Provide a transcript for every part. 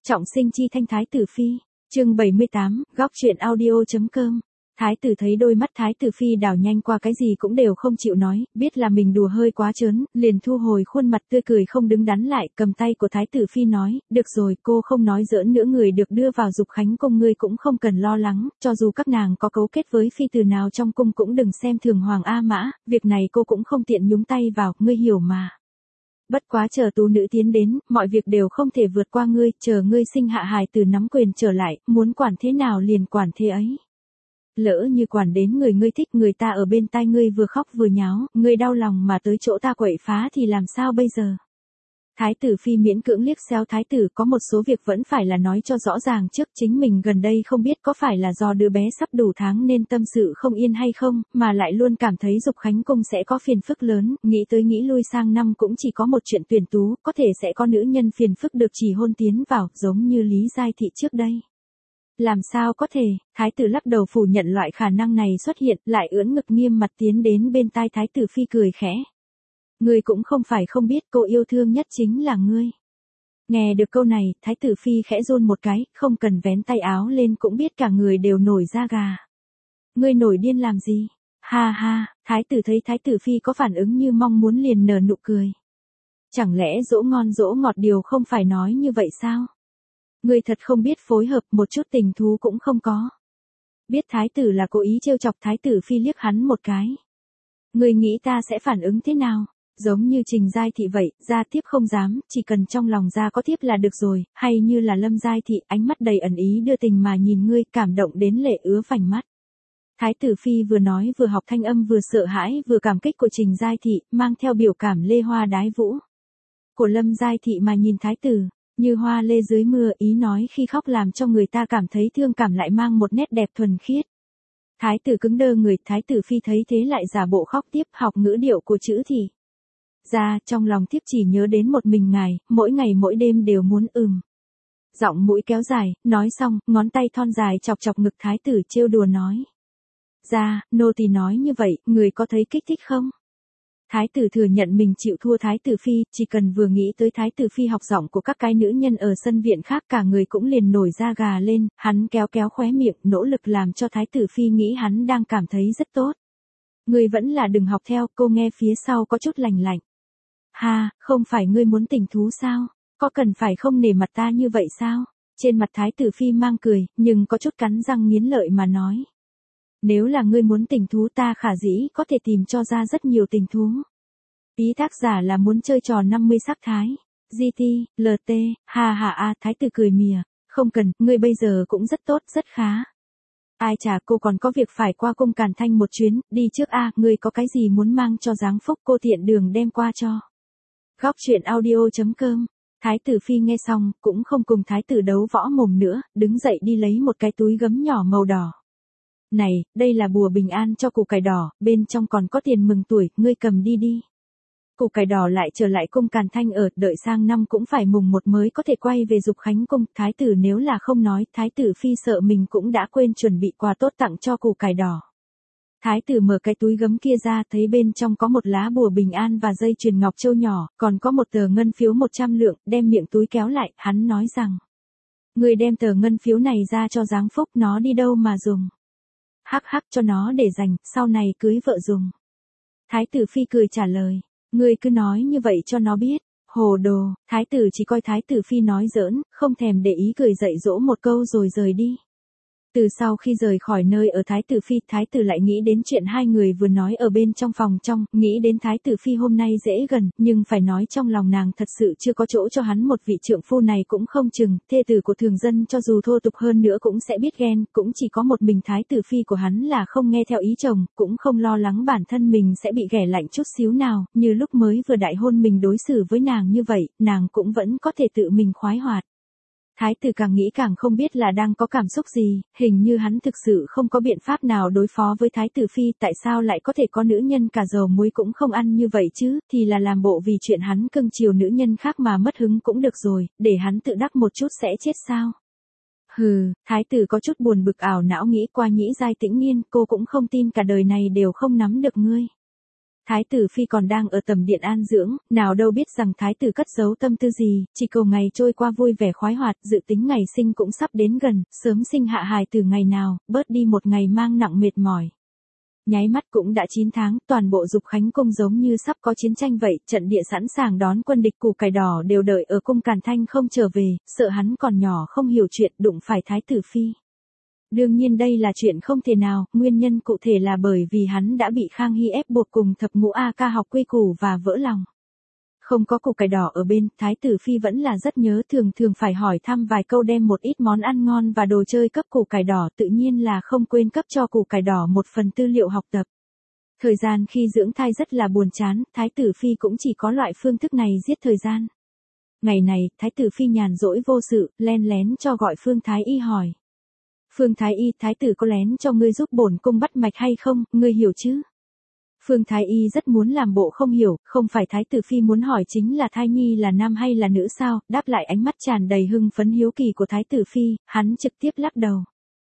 Trọng sinh chi thanh thái tử phi, chương 78, góc truyện audio.com. Thái tử thấy đôi mắt thái tử phi đảo nhanh qua cái gì cũng đều không chịu nói, biết là mình đùa hơi quá trớn, liền thu hồi khuôn mặt tươi cười không đứng đắn lại, cầm tay của thái tử phi nói, được rồi, cô không nói giỡn nữa, người được đưa vào Dục Khánh cung ngươi cũng không cần lo lắng, cho dù các nàng có cấu kết với phi tử nào trong cung cũng đừng xem thường Hoàng A Mã, việc này cô cũng không tiện nhúng tay vào, ngươi hiểu mà. Bất quá chờ tú nữ tiến đến, mọi việc đều không thể vượt qua ngươi, chờ ngươi sinh hạ hài tử nắm quyền trở lại, muốn quản thế nào liền quản thế ấy. Lỡ như quản đến người ngươi thích, người ta ở bên tai ngươi vừa khóc vừa nháo, ngươi đau lòng mà tới chỗ ta quậy phá thì làm sao bây giờ? Thái tử phi miễn cưỡng liếc xéo thái tử, có một số việc vẫn phải là nói cho rõ ràng trước, chính mình gần đây không biết có phải là do đứa bé sắp đủ tháng nên tâm sự không yên hay không, mà lại luôn cảm thấy Dục Khánh cung sẽ có phiền phức lớn, nghĩ tới nghĩ lui sang năm cũng chỉ có một chuyện tuyển tú, có thể sẽ có nữ nhân phiền phức được chỉ hôn tiến vào, giống như Lý Giai Thị trước đây. Làm sao có thể, thái tử lắc đầu phủ nhận loại khả năng này xuất hiện, lại ưỡn ngực nghiêm mặt tiến đến bên tai thái tử phi cười khẽ. Ngươi cũng không phải không biết cô yêu thương nhất chính là ngươi. Nghe được câu này, thái tử phi khẽ run một cái, không cần vén tay áo lên cũng biết cả người đều nổi da gà. Ngươi nổi điên làm gì? Ha ha, thái tử thấy thái tử phi có phản ứng như mong muốn liền nở nụ cười. Chẳng lẽ dỗ ngon dỗ ngọt điều không phải nói như vậy sao? Ngươi thật không biết phối hợp, một chút tình thú cũng không có. Biết thái tử là cố ý trêu chọc, thái tử phi liếc hắn một cái. Ngươi nghĩ ta sẽ phản ứng thế nào? Giống như Trình Giai Thị vậy, gia thiếp không dám, chỉ cần trong lòng gia có thiếp là được rồi, hay như là Lâm Giai Thị, ánh mắt đầy ẩn ý đưa tình mà nhìn ngươi, cảm động đến lệ ứa vành mắt. Thái tử phi vừa nói vừa học thanh âm, vừa sợ hãi vừa cảm kích của Trình Giai Thị, mang theo biểu cảm lê hoa đái vũ. Của Lâm Giai Thị mà nhìn thái tử, như hoa lê dưới mưa, ý nói khi khóc làm cho người ta cảm thấy thương cảm lại mang một nét đẹp thuần khiết. Thái tử cứng đơ người, thái tử phi thấy thế lại giả bộ khóc tiếp, học ngữ điệu của chữ thì. Ra, trong lòng thiếp chỉ nhớ đến một mình ngài, mỗi ngày mỗi đêm đều muốn Giọng mũi kéo dài, nói xong, ngón tay thon dài chọc chọc ngực thái tử trêu đùa nói. Ra, nô tỳ nói như vậy, người có thấy kích thích không? Thái tử thừa nhận mình chịu thua thái tử phi, chỉ cần vừa nghĩ tới thái tử phi học giọng của các cái nữ nhân ở sân viện khác cả người cũng liền nổi da gà lên, hắn kéo kéo khóe miệng, nỗ lực làm cho thái tử phi nghĩ hắn đang cảm thấy rất tốt. Ngươi vẫn là đừng học theo, cô nghe phía sau có chút lành lạnh. Ha, không phải ngươi muốn tình thú sao? Có cần phải không nể mặt ta như vậy sao? Trên mặt thái tử phi mang cười, nhưng có chút cắn răng nghiến lợi mà nói. Nếu là ngươi muốn tình thú ta khả dĩ có thể tìm cho ra rất nhiều tình thú. Ý tác giả là muốn chơi trò 50 sắc thái. GT, LT, ha ha a, thái tử cười mỉa. Không cần, ngươi bây giờ cũng rất tốt, rất khá. Ai chà, cô còn có việc phải qua cung Càn Thanh một chuyến, đi trước a, ngươi có cái gì muốn mang cho Giáng Phúc, cô tiện đường đem qua cho. Góc truyện audio.com. Thái tử phi nghe xong, cũng không cùng thái tử đấu võ mồm nữa, đứng dậy đi lấy một cái túi gấm nhỏ màu đỏ. Này, đây là bùa bình an cho củ cải đỏ, bên trong còn có tiền mừng tuổi, ngươi cầm đi đi. Củ cải đỏ lại trở lại cung Càn Thanh ở, đợi sang năm cũng phải mùng 1 mới có thể quay về Dục Khánh cung, thái tử nếu là không nói, thái tử phi sợ mình cũng đã quên chuẩn bị quà tốt tặng cho củ cải đỏ. Thái tử mở cái túi gấm kia ra, thấy bên trong có một lá bùa bình an và dây chuyền ngọc châu nhỏ, còn có một tờ ngân phiếu 100 lượng, đem miệng túi kéo lại, hắn nói rằng. Người đem tờ ngân phiếu này ra cho Giáng Phúc, nó đi đâu mà dùng. Hắc hắc, cho nó để dành, sau này cưới vợ dùng. Thái tử phi cười trả lời, ngươi cứ nói như vậy cho nó biết. Hồ đồ, thái tử chỉ coi thái tử phi nói giỡn, không thèm để ý, cười dạy dỗ một câu rồi rời đi. Từ sau khi rời khỏi nơi ở thái tử lại nghĩ đến chuyện hai người vừa nói ở bên trong phòng trong, nghĩ đến thái tử phi hôm nay dễ gần, nhưng phải nói trong lòng nàng thật sự chưa có chỗ cho hắn một vị trượng phu này cũng không chừng, thê tử của thường dân cho dù thô tục hơn nữa cũng sẽ biết ghen, cũng chỉ có một mình thái tử phi của hắn là không nghe theo ý chồng, cũng không lo lắng bản thân mình sẽ bị ghẻ lạnh chút xíu nào, như lúc mới vừa đại hôn mình đối xử với nàng như vậy, nàng cũng vẫn có thể tự mình khoái hoạt. Thái tử càng nghĩ càng không biết là đang có cảm xúc gì, hình như hắn thực sự không có biện pháp nào đối phó với thái tử phi, tại sao lại có thể có nữ nhân cả dầu muối cũng không ăn như vậy chứ, thì là làm bộ vì chuyện hắn cưng chiều nữ nhân khác mà mất hứng cũng được rồi, để hắn tự đắc một chút sẽ chết sao. Hừ, thái tử có chút buồn bực ảo não nghĩ qua Nhĩ Giai Tĩnh Nghiên, cô cũng không tin cả đời này đều không nắm được ngươi. Thái tử phi còn đang ở tầm điện an dưỡng, nào đâu biết rằng thái tử cất giấu tâm tư gì, chỉ cầu ngày trôi qua vui vẻ khoái hoạt, dự tính ngày sinh cũng sắp đến gần, sớm sinh hạ hài từ ngày nào, bớt đi một ngày mang nặng mệt mỏi. Nháy mắt cũng đã 9 tháng, toàn bộ Dục Khánh cung giống như sắp có chiến tranh vậy, trận địa sẵn sàng đón quân địch, củ cải đỏ đều đợi ở cung Càn Thanh không trở về, sợ hắn còn nhỏ không hiểu chuyện đụng phải thái tử phi. Đương nhiên đây là chuyện không thể nào, nguyên nhân cụ thể là bởi vì hắn đã bị Khang Hy ép buộc cùng thập ngũ A Ca học quy củ và vỡ lòng. Không có củ cải đỏ ở bên, thái tử phi vẫn là rất nhớ, thường thường phải hỏi thăm vài câu, đem một ít món ăn ngon và đồ chơi cấp củ cải đỏ, tự nhiên là không quên cấp cho củ cải đỏ một phần tư liệu học tập. Thời gian khi dưỡng thai rất là buồn chán, thái tử phi cũng chỉ có loại phương thức này giết thời gian. Ngày này, thái tử phi nhàn rỗi vô sự, len lén cho gọi Phương Thái Y hỏi. Phương Thái Y, thái tử có lén cho ngươi giúp bổn cung bắt mạch hay không, ngươi hiểu chứ? Phương Thái Y rất muốn làm bộ không hiểu, không phải thái tử phi muốn hỏi chính là thai nhi là nam hay là nữ sao, đáp lại ánh mắt tràn đầy hưng phấn hiếu kỳ của thái tử phi, hắn trực tiếp lắc đầu.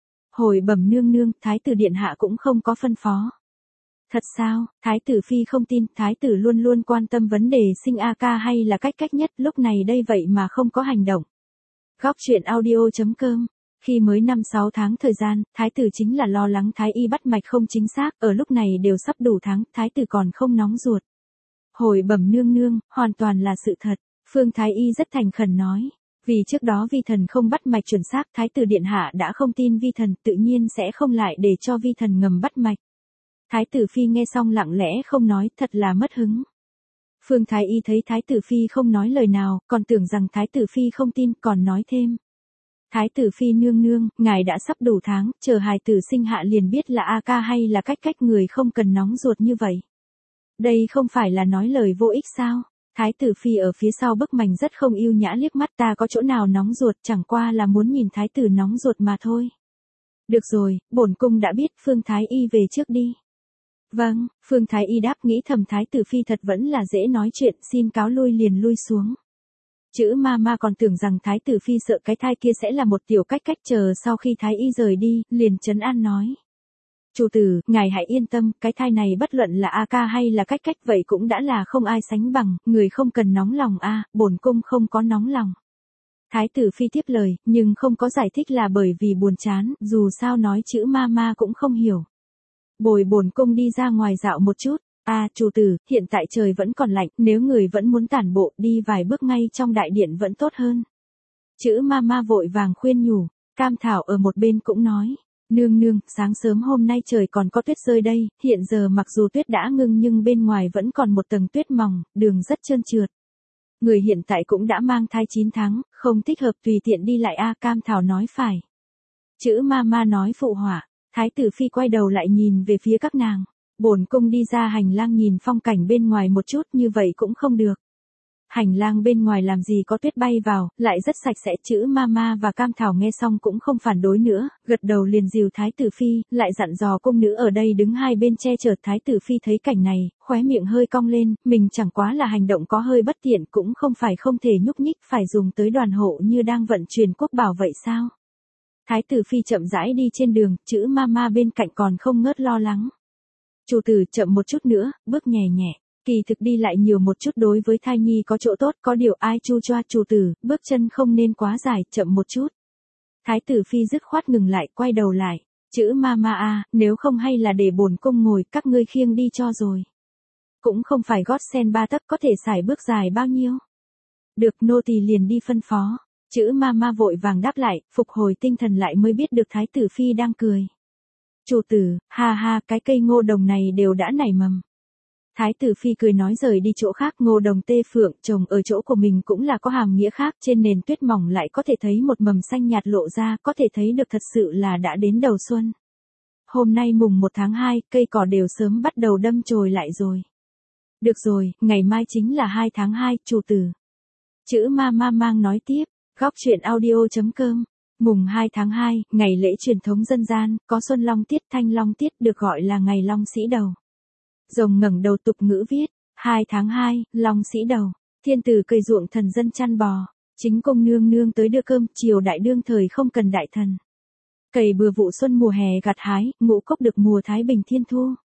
Hồi bẩm nương nương, thái tử điện hạ cũng không có phân phó. Thật sao, thái tử phi không tin, thái tử luôn luôn quan tâm vấn đề sinh A Ca hay là cách nhất, lúc này đây vậy mà không có hành động. Góc truyện audio.com. Khi mới 5-6 tháng thời gian, thái tử chính là lo lắng thái y bắt mạch không chính xác, ở lúc này đều sắp đủ tháng, thái tử còn không nóng ruột. Hồi bẩm nương nương, hoàn toàn là sự thật, Phương Thái Y rất thành khẩn nói. Vì trước đó vi thần không bắt mạch chuẩn xác, thái tử điện hạ đã không tin vi thần, tự nhiên sẽ không lại để cho vi thần ngầm bắt mạch. Thái tử phi nghe xong lặng lẽ không nói, thật là mất hứng. Phương Thái Y thấy thái tử phi không nói lời nào, còn tưởng rằng thái tử phi không tin, còn nói thêm. Thái tử phi nương nương, ngài đã sắp đủ tháng, chờ hài tử sinh hạ liền biết là A Ca hay là cách người, không cần nóng ruột như vậy. Đây không phải là nói lời vô ích sao? Thái tử phi ở phía sau bức mành rất không yêu nhã liếc mắt, ta có chỗ nào nóng ruột, chẳng qua là muốn nhìn thái tử nóng ruột mà thôi. Được rồi, bổn cung đã biết, Phương Thái Y về trước đi. Vâng, Phương Thái Y đáp, nghĩ thầm thái tử phi thật vẫn là dễ nói chuyện, xin cáo lui liền lui xuống. Chữ ma còn tưởng rằng thái tử phi sợ cái thai kia sẽ là một tiểu cách, chờ sau khi thái y rời đi, liền trấn an nói. Chủ tử, ngài hãy yên tâm, cái thai này bất luận là A Ca hay là cách vậy cũng đã là không ai sánh bằng, người không cần nóng lòng a, bổn cung không có nóng lòng. Thái tử phi tiếp lời, nhưng không có giải thích là bởi vì buồn chán, dù sao nói chữ ma cũng không hiểu. Bồi bổn cung đi ra ngoài dạo một chút. Chủ tử, hiện tại trời vẫn còn lạnh, nếu người vẫn muốn tản bộ, đi vài bước ngay trong đại điện vẫn tốt hơn. Chữ ma vội vàng khuyên nhủ, Cam Thảo ở một bên cũng nói, nương, sáng sớm hôm nay trời còn có tuyết rơi đây, hiện giờ mặc dù tuyết đã ngưng nhưng bên ngoài vẫn còn một tầng tuyết mỏng, đường rất trơn trượt. Người hiện tại cũng đã mang thai 9 tháng, không thích hợp tùy tiện đi lại Cam Thảo nói phải. Chữ ma nói phụ họa, thái tử phi quay đầu lại nhìn về phía các nàng. Bổn cung đi ra hành lang nhìn phong cảnh bên ngoài một chút, như vậy cũng không được. Hành lang bên ngoài làm gì có tuyết bay vào, lại rất sạch sẽ. Chữ ma và Cam Thảo nghe xong cũng không phản đối nữa, gật đầu liền dìu thái tử phi, lại dặn dò cung nữ ở đây đứng hai bên che chở. Thái tử phi thấy cảnh này, khóe miệng hơi cong lên, mình chẳng quá là hành động có hơi bất tiện, cũng không phải không thể nhúc nhích, phải dùng tới đoàn hộ như đang vận chuyển quốc bảo vậy sao? Thái tử phi chậm rãi đi trên đường, chữ ma bên cạnh còn không ngớt lo lắng. Chủ tử chậm một chút nữa, bước nhẹ, kỳ thực đi lại nhiều một chút đối với thai nhi có chỗ tốt, có điều ai chu choa, chủ tử, bước chân không nên quá dài, chậm một chút. Thái tử phi dứt khoát ngừng lại, quay đầu lại, chữ ma nếu không hay là để bổn cung ngồi, các ngươi khiêng đi cho rồi. Cũng không phải gót sen 3 tấc có thể xài bước dài bao nhiêu. Được, nô tỳ liền đi phân phó. Chữ ma vội vàng đáp lại, phục hồi tinh thần lại mới biết được thái tử phi đang cười. Chủ tử, ha, cái cây ngô đồng này đều đã nảy mầm. Thái tử phi cười nói rời đi chỗ khác, ngô đồng tê phượng trồng ở chỗ của mình cũng là có hàm nghĩa khác, trên nền tuyết mỏng lại có thể thấy một mầm xanh nhạt lộ ra, có thể thấy được thật sự là đã đến đầu xuân. Hôm nay mùng 1 tháng 2, cây cỏ đều sớm bắt đầu đâm chồi lại rồi. Được rồi, ngày mai chính là 2 tháng 2, chủ tử. Chữ ma mang nói tiếp, góc truyện audio.com. Mùng 2 tháng 2, ngày lễ truyền thống dân gian, có Xuân Long Tiết, Thanh Long Tiết, được gọi là ngày Long Sĩ Đầu. Rồng ngẩng đầu tục ngữ viết, 2 tháng 2, Long Sĩ Đầu, thiên tử cày ruộng thần dân chăn bò, chính công nương tới đưa cơm, triều đại đương thời không cần đại thần. Cày bừa vụ xuân mùa hè gặt hái, ngũ cốc được mùa thái bình thiên thu.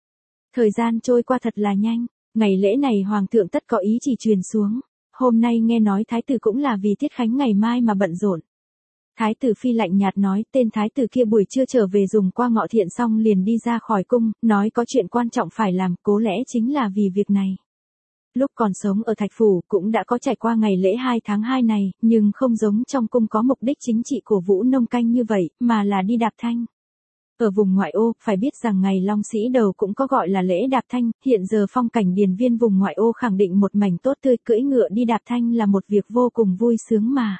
Thời gian trôi qua thật là nhanh, ngày lễ này hoàng thượng tất có ý chỉ truyền xuống. Hôm nay nghe nói thái tử cũng là vì tiết khánh ngày mai mà bận rộn. Thái tử phi lạnh nhạt nói, tên thái tử kia buổi trưa trở về dùng qua ngọ thiện xong liền đi ra khỏi cung, nói có chuyện quan trọng phải làm, cố lẽ chính là vì việc này. Lúc còn sống ở Thạch Phủ cũng đã có trải qua ngày lễ 2 tháng 2 này, nhưng không giống trong cung có mục đích chính trị của Vũ Nông Canh như vậy, mà là đi đạp thanh. Ở vùng ngoại ô, phải biết rằng ngày Long Sĩ Đầu cũng có gọi là lễ đạp thanh, hiện giờ phong cảnh điền viên vùng ngoại ô khẳng định một mảnh tốt tươi, cưỡi ngựa đi đạp thanh là một việc vô cùng vui sướng mà.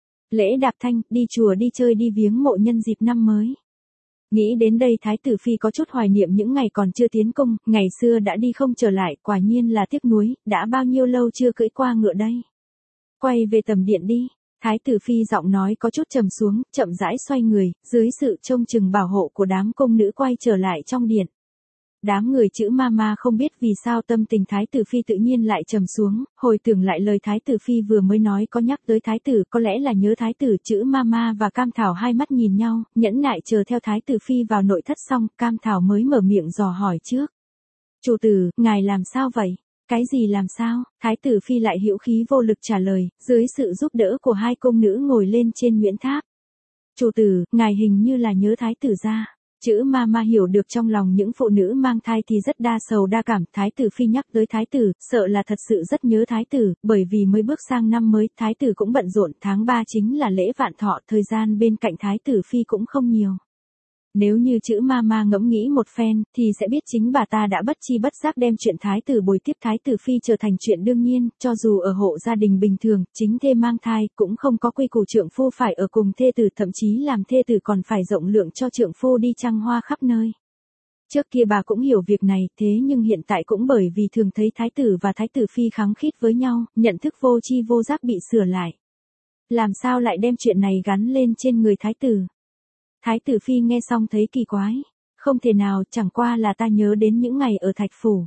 Lễ đạp thanh, đi chùa đi chơi đi viếng mộ nhân dịp năm mới. Nghĩ đến đây Thái tử Phi có chút hoài niệm những ngày còn chưa tiến cung, ngày xưa đã đi không trở lại, quả nhiên là tiếc nuối, đã bao nhiêu lâu chưa cưỡi qua ngựa đây. Quay về tầm điện đi, Thái tử Phi giọng nói có chút trầm xuống, chậm rãi xoay người, dưới sự trông chừng bảo hộ của đám cung nữ quay trở lại trong điện. Đám người chữ Mama không biết vì sao tâm tình Thái tử Phi tự nhiên lại trầm xuống, hồi tưởng lại lời Thái tử Phi vừa mới nói có nhắc tới Thái tử, có lẽ là nhớ Thái tử. Chữ Mama và Cam Thảo hai mắt nhìn nhau, nhẫn nại chờ theo Thái tử Phi vào nội thất xong, Cam Thảo mới mở miệng dò hỏi trước. Chủ tử, ngài làm sao vậy? Cái gì làm sao? Thái tử Phi lại hữu khí vô lực trả lời, dưới sự giúp đỡ của hai cung nữ ngồi lên trên Nguyễn Tháp. Chủ tử, ngài hình như là nhớ Thái tử ra. Chữ Mama hiểu được trong lòng những phụ nữ mang thai thì rất đa sầu đa cảm. Thái tử Phi nhắc tới Thái tử, sợ là thật sự rất nhớ Thái tử, bởi vì mới bước sang năm mới, Thái tử cũng bận rộn, tháng 3 chính là lễ vạn thọ, thời gian bên cạnh Thái tử Phi cũng không nhiều. Nếu như chữ Mama ngẫm nghĩ một phen, thì sẽ biết chính bà ta đã bất chi bất giác đem chuyện Thái tử bồi tiếp Thái tử Phi trở thành chuyện đương nhiên, cho dù ở hộ gia đình bình thường, chính thê mang thai, cũng không có quy củ trượng phu phải ở cùng thê tử, thậm chí làm thê tử còn phải rộng lượng cho trượng phu đi trăng hoa khắp nơi. Trước kia bà cũng hiểu việc này, thế nhưng hiện tại cũng bởi vì thường thấy Thái tử và Thái tử Phi khăng khít với nhau, nhận thức vô tri vô giác bị sửa lại. Làm sao lại đem chuyện này gắn lên trên người Thái tử? Thái tử Phi nghe xong thấy kỳ quái. Không thể nào, chẳng qua là ta nhớ đến những ngày ở Thạch Phủ.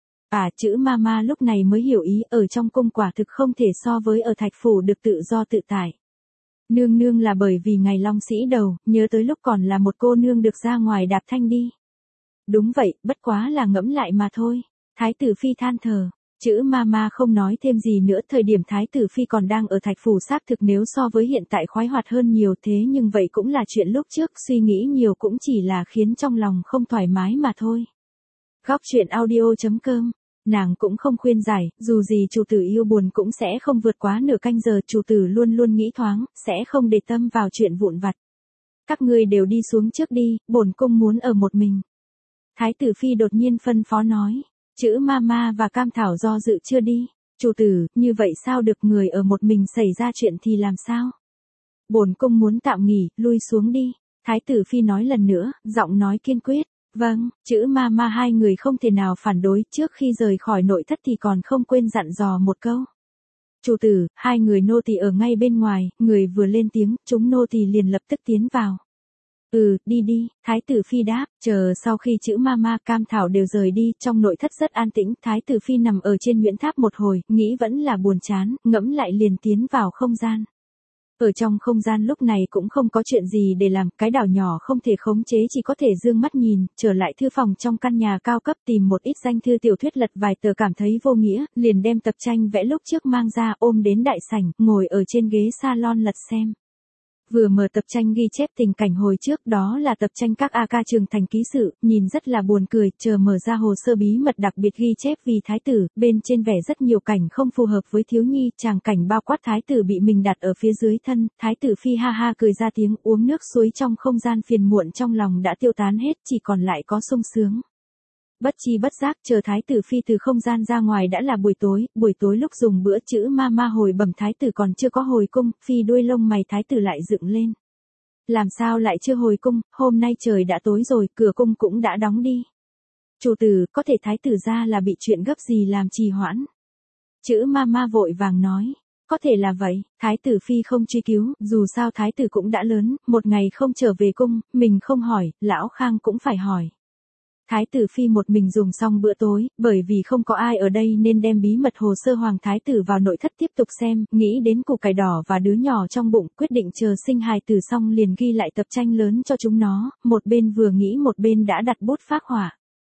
Chữ Mama lúc này mới hiểu ý, ở trong cung quả thực không thể so với ở Thạch Phủ được tự do tự tại. Nương nương là bởi vì ngày Long Sĩ Đầu, nhớ tới lúc còn là một cô nương được ra ngoài đạp thanh đi. Đúng vậy, bất quá là ngẫm lại mà thôi. Thái tử Phi than thở. Chữ Mama không nói thêm gì nữa, thời điểm Thái tử Phi còn đang ở Thạch Phủ xác thực nếu so với hiện tại khoái hoạt hơn nhiều, thế nhưng vậy cũng là chuyện lúc trước, suy nghĩ nhiều cũng chỉ là khiến trong lòng không thoải mái mà thôi. Góc truyện audio.com, nàng cũng không khuyên giải, dù gì chủ tử yêu buồn cũng sẽ không vượt quá nửa canh giờ, chủ tử luôn luôn nghĩ thoáng, sẽ không để tâm vào chuyện vụn vặt. Các ngươi đều đi xuống trước đi, bổn cung muốn ở một mình. Thái tử Phi đột nhiên phân phó nói. Chữ Mama và Cam Thảo do dự chưa đi. Chủ tử, như vậy sao được, người ở một mình xảy ra chuyện thì làm sao? Bổn cung muốn tạm nghỉ, lui xuống đi. Thái tử Phi nói lần nữa, giọng nói kiên quyết. Vâng, chữ Mama hai người không thể nào phản đối, trước khi rời khỏi nội thất thì còn không quên dặn dò một câu. Chủ tử, hai người nô tỳ ở ngay bên ngoài, người vừa lên tiếng, chúng nô tỳ liền lập tức tiến vào. Đi đi, Thái tử Phi đáp, chờ sau khi chữ Mama Cam Thảo đều rời đi, trong nội thất rất an tĩnh, Thái tử Phi nằm ở trên Nguyễn Tháp một hồi, nghĩ vẫn là buồn chán, ngẫm lại liền tiến vào không gian. Ở trong không gian lúc này cũng không có chuyện gì để làm, cái đảo nhỏ không thể khống chế chỉ có thể dương mắt nhìn, trở lại thư phòng trong căn nhà cao cấp tìm một ít danh thư tiểu thuyết lật vài tờ cảm thấy vô nghĩa, liền đem tập tranh vẽ lúc trước mang ra ôm đến đại sảnh, ngồi ở trên ghế salon lật xem. Vừa mở tập tranh ghi chép tình cảnh hồi trước, đó là tập tranh các A Ca Trường Thành ký sự, nhìn rất là buồn cười, chờ mở ra hồ sơ bí mật đặc biệt ghi chép vì Thái tử, bên trên vẽ rất nhiều cảnh không phù hợp với thiếu nhi, tràng cảnh bao quát Thái tử bị mình đặt ở phía dưới thân, Thái tử Phi ha ha cười ra tiếng, uống nước suối trong không gian phiền muộn trong lòng đã tiêu tán hết, chỉ còn lại có sung sướng. Bất chi bất giác chờ Thái tử Phi từ không gian ra ngoài đã là buổi tối lúc dùng bữa, chữ Mama hồi bẩm Thái tử còn chưa có hồi cung, Phi đuôi lông mày Thái tử lại dựng lên. Làm sao lại chưa hồi cung, hôm nay trời đã tối rồi, cửa cung cũng đã đóng đi. Chủ tử, có thể Thái tử ra là bị chuyện gấp gì làm trì hoãn. Chữ Mama vội vàng nói. Có thể là vậy, Thái tử Phi không truy cứu, dù sao Thái tử cũng đã lớn, một ngày không trở về cung, mình không hỏi, lão Khang cũng phải hỏi. Thái tử Phi một mình dùng xong bữa tối, bởi vì không có ai ở đây nên đem bí mật hồ sơ Hoàng Thái tử vào nội thất tiếp tục xem, nghĩ đến củ cải đỏ và đứa nhỏ trong bụng, quyết định chờ sinh hài tử xong liền ghi lại tập tranh lớn cho chúng nó, một bên vừa nghĩ một bên đã đặt bút phác họa.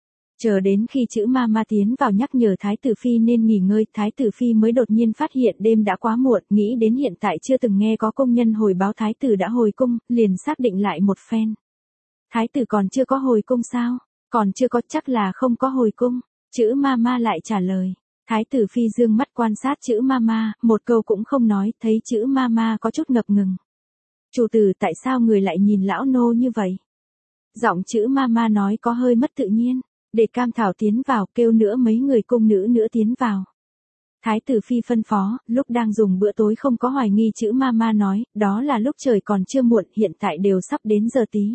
Chờ đến khi chữ ma tiến vào nhắc nhở Thái tử Phi nên nghỉ ngơi, Thái tử Phi mới đột nhiên phát hiện đêm đã quá muộn, nghĩ đến hiện tại chưa từng nghe có công nhân hồi báo Thái tử đã hồi cung, liền xác định lại một phen. Thái tử còn chưa có hồi cung sao? Còn chưa có, chắc là không có hồi cung. Chữ ma lại trả lời. Thái tử Phi dương mắt quan sát chữ ma, một câu cũng không nói, thấy chữ ma có chút ngập ngừng. Chủ tử, tại sao người lại nhìn lão nô như vậy? Giọng chữ ma nói có hơi mất tự nhiên. Để Cam Thảo tiến vào, kêu nữa mấy người cung nữ nữa tiến vào. Thái tử Phi phân phó, lúc đang dùng bữa tối không có hoài nghi chữ ma nói, đó là lúc trời còn chưa muộn, hiện tại đều sắp đến giờ tí.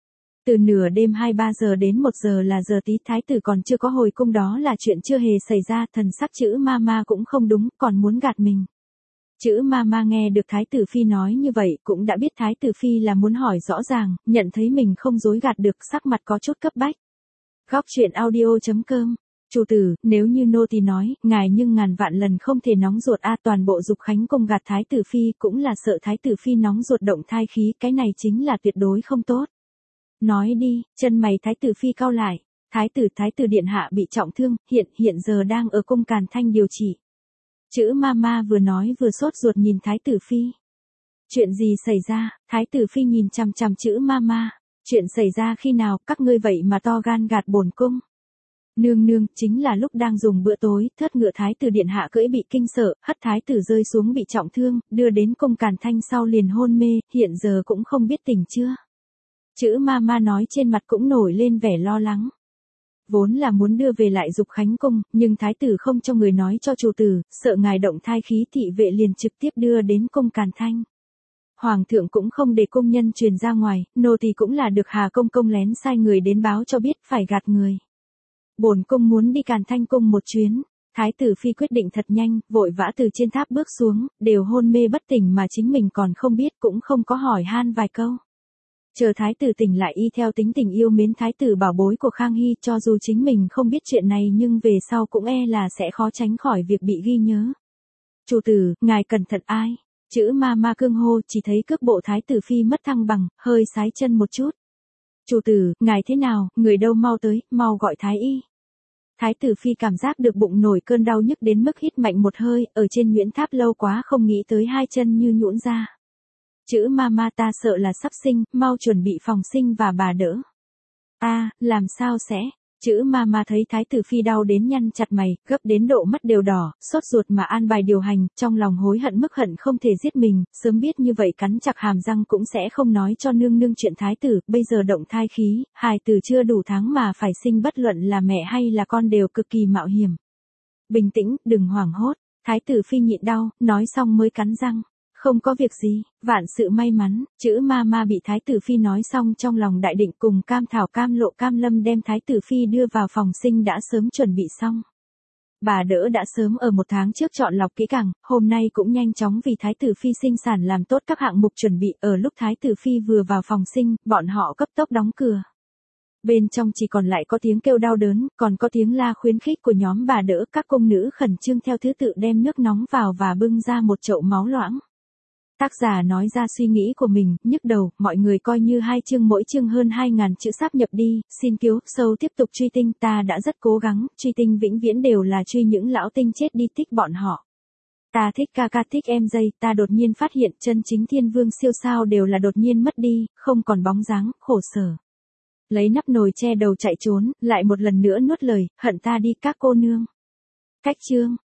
Từ nửa đêm 2-3 giờ đến 1 giờ là giờ tí, thái tử còn chưa có hồi cung, đó là chuyện chưa hề xảy ra, thần sắc chữ ma cũng không đúng, còn muốn gạt mình. Chữ ma nghe được Thái tử Phi nói như vậy, cũng đã biết Thái tử Phi là muốn hỏi rõ ràng, nhận thấy mình không dối gạt được, sắc mặt có chút cấp bách. Góc truyện audio.com. Chủ tử, nếu như nô tỳ nói, ngài nhưng ngàn vạn lần không thể nóng ruột toàn bộ Dục Khánh cung gạt Thái tử Phi cũng là sợ Thái tử Phi nóng ruột động thai khí, cái này chính là tuyệt đối không tốt. Nói đi, chân mày Thái tử Phi cau lại. Thái tử điện hạ bị trọng thương, hiện giờ đang ở cung Càn Thanh điều trị. Chữ ma vừa nói vừa sốt ruột nhìn Thái tử Phi. Chuyện gì xảy ra? Thái tử Phi nhìn chằm chằm chữ ma. Chuyện xảy ra khi nào, các ngươi vậy mà to gan gạt bổn cung? Nương, chính là lúc đang dùng bữa tối, thớt ngựa Thái tử điện hạ cưỡi bị kinh sợ, hất Thái tử rơi xuống bị trọng thương, đưa đến cung Càn Thanh sau liền hôn mê, hiện giờ cũng không biết tỉnh chưa. Chữ ma nói trên mặt cũng nổi lên vẻ lo lắng. Vốn là muốn đưa về lại Dục Khánh cung, nhưng thái tử không cho người nói cho chủ tử, sợ ngài động thai khí, thị vệ liền trực tiếp đưa đến cung Càn Thanh. Hoàng thượng cũng không để công nhân truyền ra ngoài, nô tỳ cũng là được Hà công công lén sai người đến báo cho biết, phải gạt người. Bổn cung muốn đi Càn Thanh cung một chuyến. Thái tử Phi quyết định thật nhanh, vội vã từ trên tháp bước xuống, đều hôn mê bất tỉnh mà chính mình còn không biết, cũng không có hỏi han vài câu. Chờ thái tử tỉnh lại, y theo tính tình yêu mến thái tử bảo bối của Khang Hy, cho dù chính mình không biết chuyện này nhưng về sau cũng là sẽ khó tránh khỏi việc bị ghi nhớ. Chủ tử, ngài cẩn thận ai? Chữ ma cương hô, chỉ thấy cước bộ thái tử Phi mất thăng bằng, hơi sái chân một chút. Chủ tử, ngài thế nào, người đâu, mau tới, mau gọi thái y. Thái tử Phi cảm giác được bụng nổi cơn đau nhức đến mức hít mạnh một hơi, ở trên Nguyễn Tháp lâu quá không nghĩ tới hai chân như nhũn ra. Chữ ma, ta sợ là sắp sinh, mau chuẩn bị phòng sinh và bà đỡ. Làm sao sẽ? Chữ ma thấy thái tử Phi đau đến nhăn chặt mày, gấp đến độ mắt đều đỏ, sốt ruột mà an bài điều hành, trong lòng hối hận mức hận không thể giết mình, sớm biết như vậy cắn chặt hàm răng cũng sẽ không nói cho nương chuyện thái tử, bây giờ động thai khí, hài tử chưa đủ tháng mà phải sinh, bất luận là mẹ hay là con đều cực kỳ mạo hiểm. Bình tĩnh, đừng hoảng hốt. Thái tử Phi nhịn đau, nói xong mới cắn răng. Không có việc gì, vạn sự may mắn. Chữ ma bị thái tử Phi nói xong trong lòng đại định, cùng Cam Thảo, Cam Lộ, Cam Lâm đem thái tử Phi đưa vào phòng sinh đã sớm chuẩn bị xong. Bà đỡ đã sớm ở 1 tháng trước chọn lọc kỹ càng, hôm nay cũng nhanh chóng vì thái tử Phi sinh sản làm tốt các hạng mục chuẩn bị. Ở lúc thái tử Phi vừa vào phòng sinh, bọn họ cấp tốc đóng cửa. Bên trong chỉ còn lại có tiếng kêu đau đớn, còn có tiếng la khuyến khích của nhóm bà đỡ. Các cung nữ khẩn trương theo thứ tự đem nước nóng vào và bưng ra một chậu máu loãng. Tác giả nói ra suy nghĩ của mình, nhức đầu, mọi người coi như 2 chương mỗi chương hơn 2.000 chữ sáp nhập đi, xin cứu, sâu tiếp tục truy tinh, ta đã rất cố gắng, truy tinh vĩnh viễn đều là truy những lão tinh chết đi, thích bọn họ. Ta thích ca thích em dây, ta đột nhiên phát hiện chân chính thiên vương siêu sao đều là đột nhiên mất đi, không còn bóng dáng, khổ sở. Lấy nắp nồi che đầu chạy trốn, lại một lần nữa nuốt lời, hận ta đi các cô nương. Cách chương.